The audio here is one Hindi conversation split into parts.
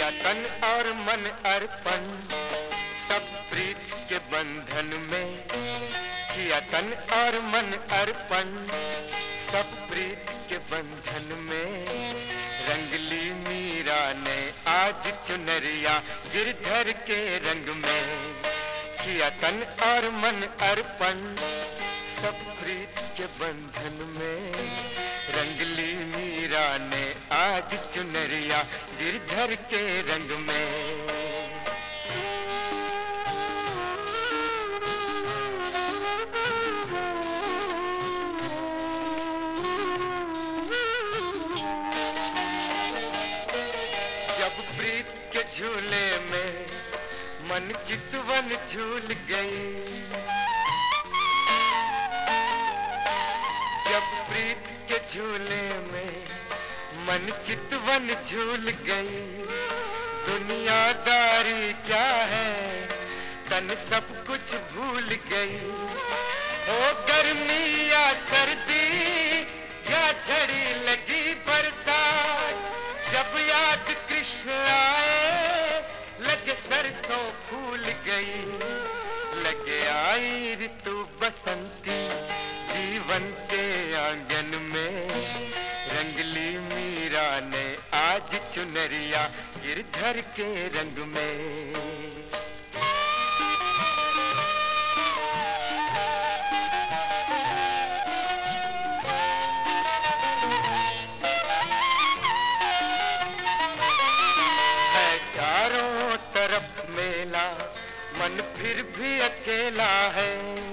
किया तन और मन अर्पण सब प्रीत के बंधन में, किया तन और मन अर्पण सब प्रीत के बंधन में। रंगली मीरा ने आज चुनरिया गिरधर के रंग में, किया तन और मन अर्पण सब प्रीत के बंधन में। रंगली मीरा ने आज चुनरिया गिरधर के रंग में। जब प्रीत के झूले में मन चितवन झूल गई, जब प्रीत के झूले में मन चितवन झूल गई। दुनियादारी क्या है तन सब कुछ भूल गई। हो गर्मी या सर्दी या झड़ी लगी बरसात, जब याद कृष्ण आए लगे सरसों फूल गई। लगे आई ऋतु बसंती जीवन के आंगन में। रंगली मीरा ने आज चुनरिया गिरधर के रंग में। है चारों तरफ मेला मन फिर भी अकेला है।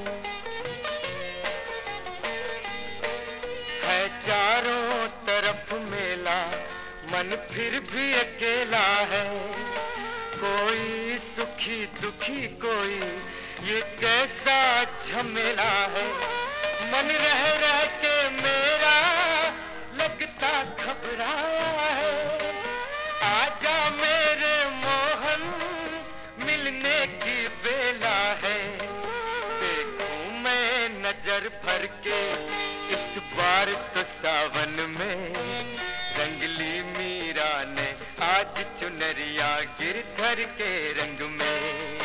चारों तरफ मेला मन फिर भी अकेला है। कोई सुखी दुखी कोई ये कैसा झमेला है। मन रह रह के मेरा लगता घबराया है। आजा मेरे मोहन मिलने की बेला है। देखूं मैं नजर भर के इस बार तो सावन में। रंगली मीरा ने आज चुनरिया गिरधर के रंग में।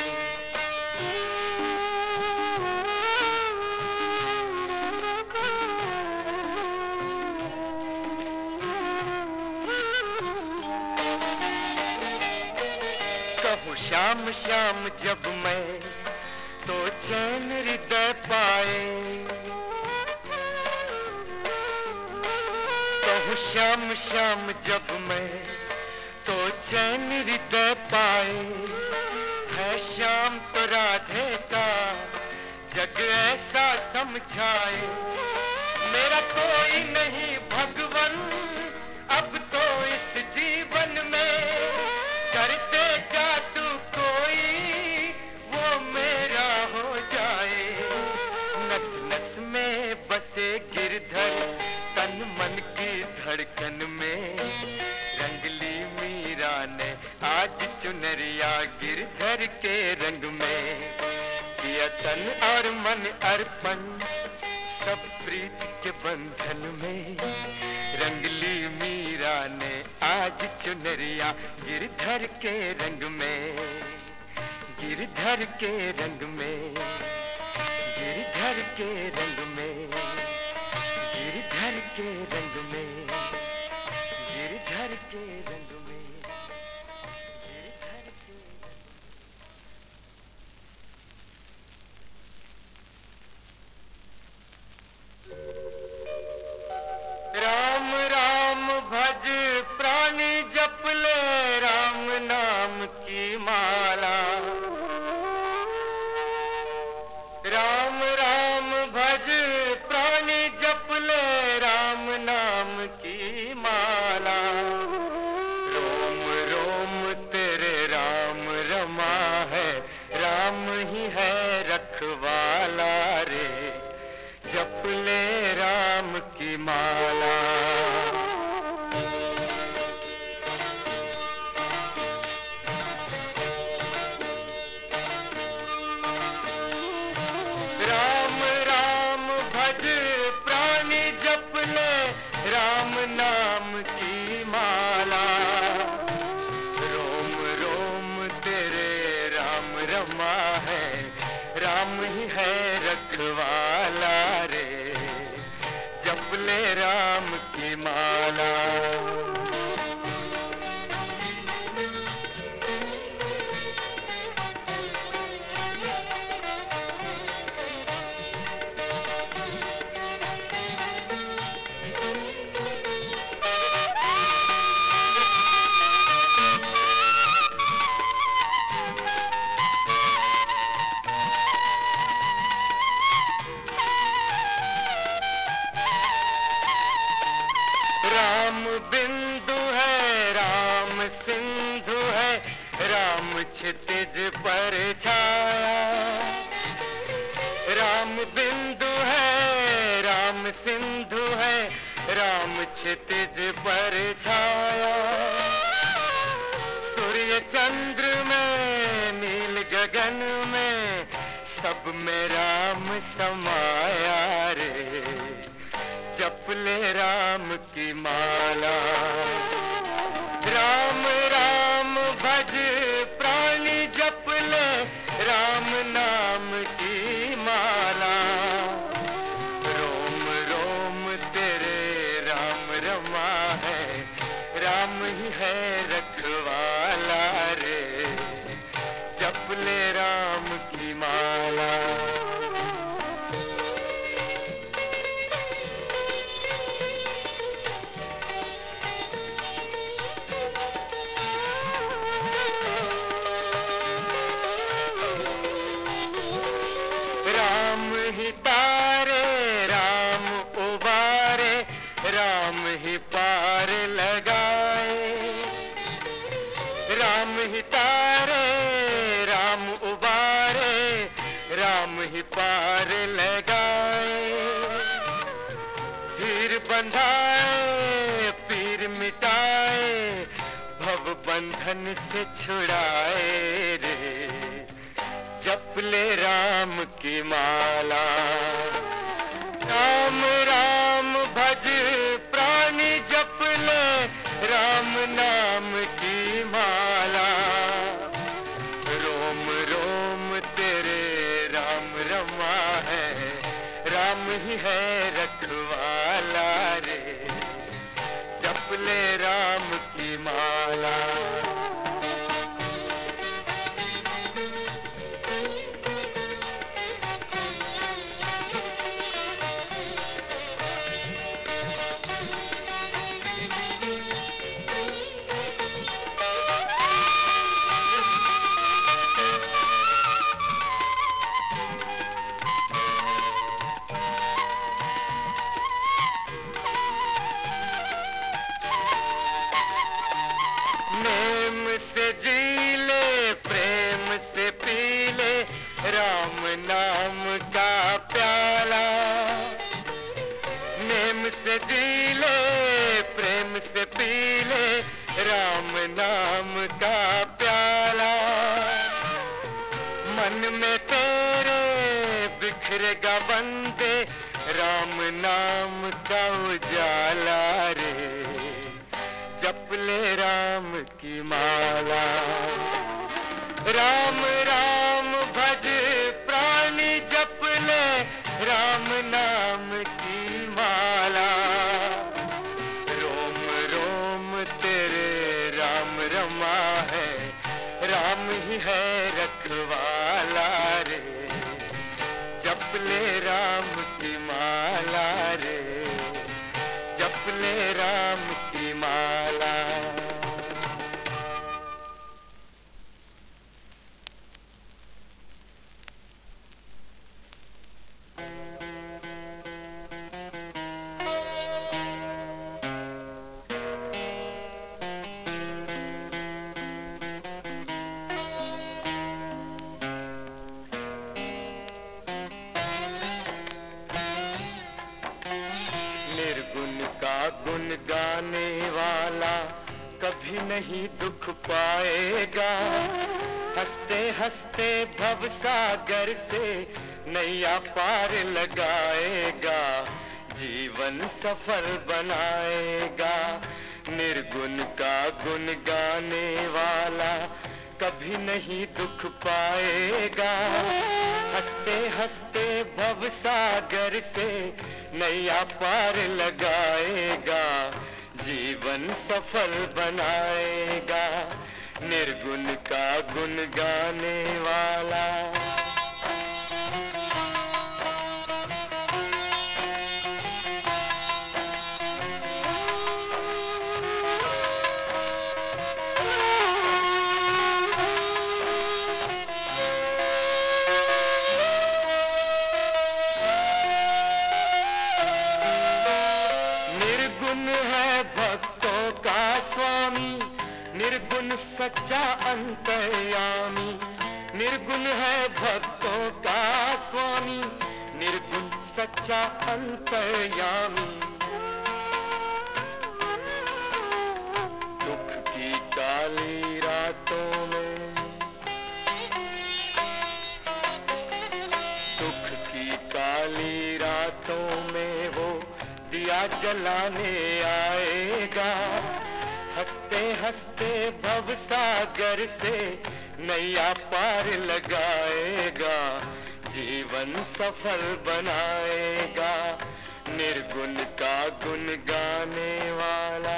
कहूँ शाम शाम जब मैं तो चैन हृदय पाए। शाम शाम जब मैं तो चैन हृदय पाए। है शाम तो राधे का जग ऐसा समझाए। मेरा कोई नहीं भगवन अब तो इस जीवन में। करते जा तू कोई वो मेरा हो जाए। नस नस में बसे गिरधर तन मन की धड़कन में। रंगली मीरा ने आज चुनरिया गिरधर के रंग में। किया तन और मन अर्पण सब प्रीत के बंधन में। रंगली मीरा ने आज चुनरिया गिरधर के रंग में। गिरधर के रंग में, गिरधर के रंग में, गिरधर के रंग में, गिरधर के रंग में, गिरधर के। राम राम भज प्राणी जप ले राम नाम की माला। राम राम भज प्राणी जप ले राम नाम की माला। रोम रोम तेरे राम रमा है, राम ही है रखवाला रे। जप ले राम की माला। राम राम भज प्राणी जप ले राम नाम की सिंधु है, राम क्षितिज पर छाया। राम बिंदु है, राम सिंधु है, राम क्षितिज पर छाया। सूर्य चंद्र में, नील गगन में, सब में राम समाया रे। जप ले राम की माला, राम राम भज प्राणी जप ले राम नाम की माला। रोम रोम तेरे राम रमा है, राम ही है रखवाला रे। जप ले राम की माला। राम ही तारे, राम उबारे, राम ही पार लगाए। राम ही तारे, राम उबारे, राम ही पार लगाए। पीर बंधाए, पीर मिटाए, भव बंधन से छुड़ाए रे। जप ले राम की माला, राम राम भज प्राणी जप ले राम नाम की माला। रोम रोम तेरे राम रमा है, राम ही है रखवाला रे। जप ले राम की माला। नेम से जी ले, प्रेम से पी ले राम नाम का प्याला। नेम से जी ले, प्रेम से पी ले राम नाम का प्याला। मन में तेरे बिखरेगा बंदे, राम नाम का उजाला रे। जप ले राम की माला, राम राम भज प्राणी जप ले राम नाम की माला। रोम रोम तेरे राम रमा है, राम ही है रखवाला रे। जप ले राम की माला रे। जप ले राम की माला। निर्गुण का गुण गाने वाला कभी नहीं दुख पाएगा। हंसते हंसते भव सागर से नैया पार लगाएगा। जीवन सफल बनाएगा। निर्गुण का गुण गाने वाला कभी नहीं दुख पाएगा। हंसते हंसते भव सागर से नैया पार लगाएगा। जीवन सफल बनाएगा। निर्गुण का गुण गाने वाला। निर्गुण है भक्तों का स्वामी, निर्गुण सच्चा अंतर्यामी, निर्गुण है भक्तों का स्वामी, निर्गुण सच्चा अंतर्यामी। दुख की काली रातों में, दुख की काली रातों में वो दिया जलाने आएगा। हंसते हंसते भवसागर से नैया पार लगाएगा, जीवन सफल बनाएगा, निर्गुण का गुण गाने वाला।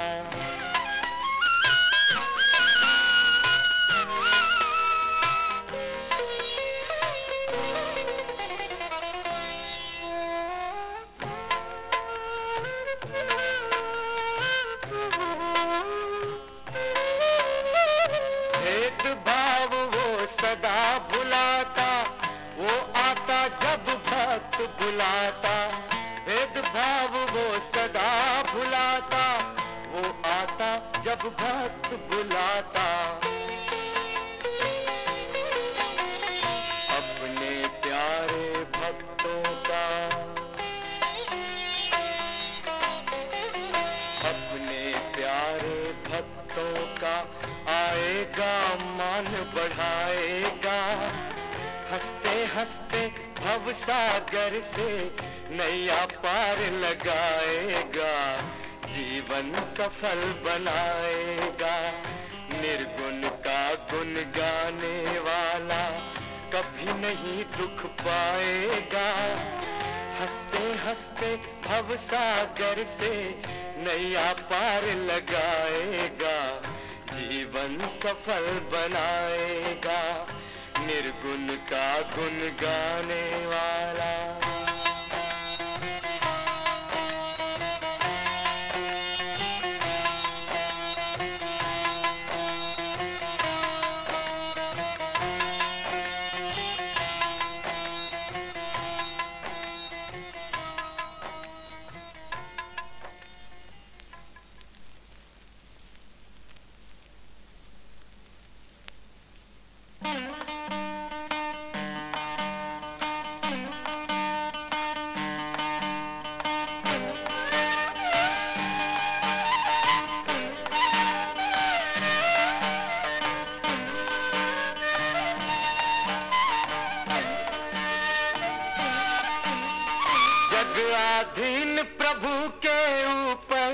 भेदभाव वो सदा भुलाता, वो आता जब भक्त बुलाता। भेदभाव वो सदा भुलाता, वो आता जब भक्त बुलाता। अपने प्यारे भक्तों का, अपने प्यारे भक्तों का आएगा मान बढ़ाएगा। हंसते हंसते भवसागर से नैया पार लगाएगा, जीवन सफल बनाएगा, निर्गुण का गुण गाने वाला कभी नहीं दुख पाएगा। हंसते हंसते भवसागर से नैया पार लगाएगा, जीवन सफल बनाएगा, निर्गुण का गुण गाने वाला। अधीन प्रभु के ऊपर,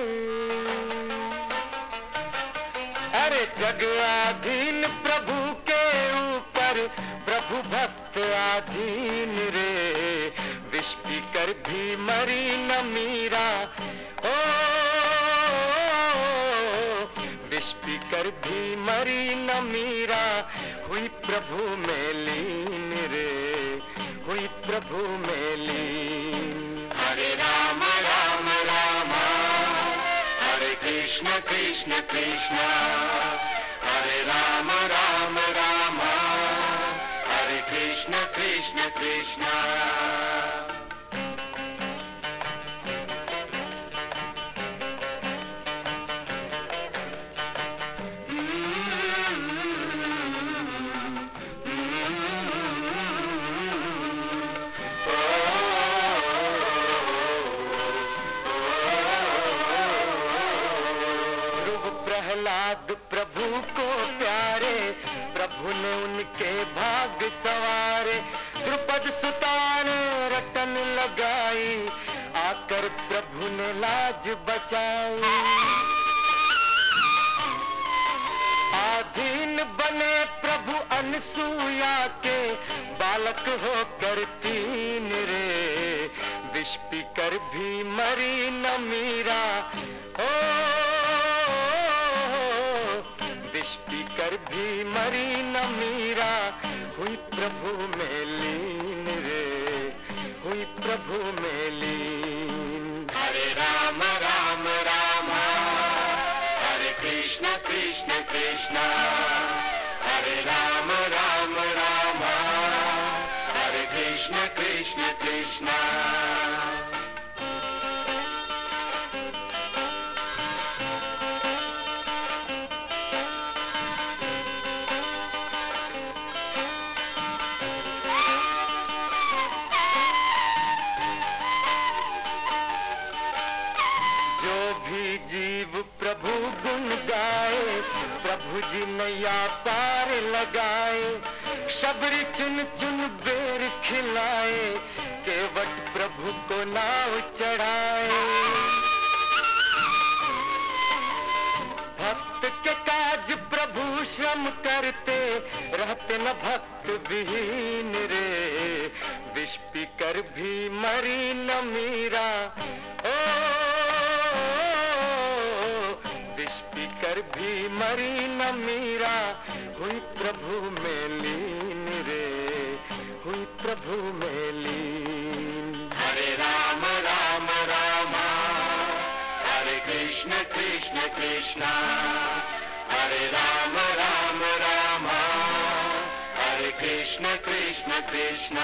अरे जग अधीन प्रभु के ऊपर, प्रभु भक्त अधीन रे। विष पीकर भी मरी न मीरा, ओ विष पीकर भी मरी न मीरा, हुई प्रभु में लीन रे, हुई प्रभु में लीन। हरे राम राम राम, हरे कृष्ण कृष्ण कृष्ण, हरे राम राम राम, हरे कृष्ण कृष्ण कृष्ण। प्रहलाद प्रभु को प्यारे, प्रभु ने उनके भाग सवारे। द्रुपद सुता ने रटन लगाई, आकर प्रभु ने लाज बचाई। अधीन बने प्रभु अनसुया के, बालक होकर तीन रे। विष पीकर भी मरी न मीरा, ओ विष पीकर भी मरी न मीरा, हुई प्रभु में लीन रे, हुई प्रभु में लीन। हरे राम राम राम, हरे कृष्ण कृष्ण कृष्ण, हरे राम राम राम, हरे कृष्ण कृष्ण कृष्ण। गुण गाए, प्रभु जी नैया पार लगाए। शबरी चुन चुन बेर खिलाए, केवट प्रभु को नाव चढ़ाए। भक्त के काज प्रभु श्रम करते, रहते न भक्त विहीन रे। विष पी कर भी मरी न मीरा, ओ विष पी कर भी मरी न मीरा। हुई प्रभु में लीन रे, हुई प्रभु में लीन। हरे राम राम राम, हरे कृष्ण कृष्ण कृष्ण, हरे राम राम राम, हरे कृष्ण कृष्ण कृष्ण।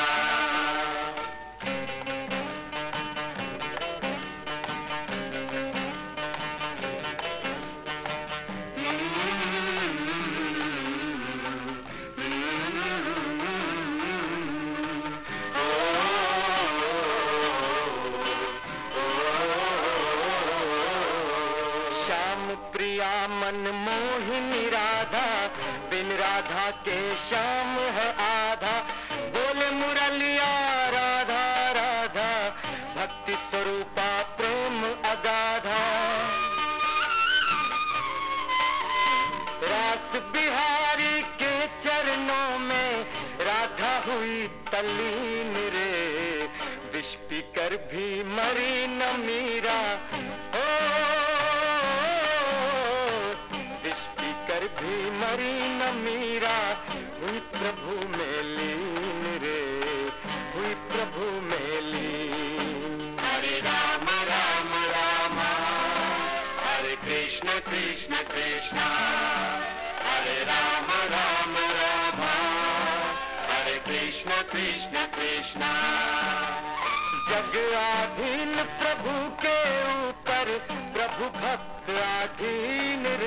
प्रिया मन मोहिनी राधा, बिन राधा के श्याम है आधा। बोले मुरलिया राधा राधा, भक्ति स्वरूपा प्रेम अगाधा। रास बिहारी के चरणों में राधा हुई तल्लीन रे। विष पी कर भी मरी न मीरा, भी मरी न मीरा। हुई प्रभु में लीन रे, हुई प्रभु में लीन। हरे राम राम राम, हरे कृष्ण कृष्ण कृष्ण, हरे राम राम राम, हरे कृष्ण कृष्ण कृष्ण। जग आधीन प्रभु के ऊपर, प्रभु भक्त आधीन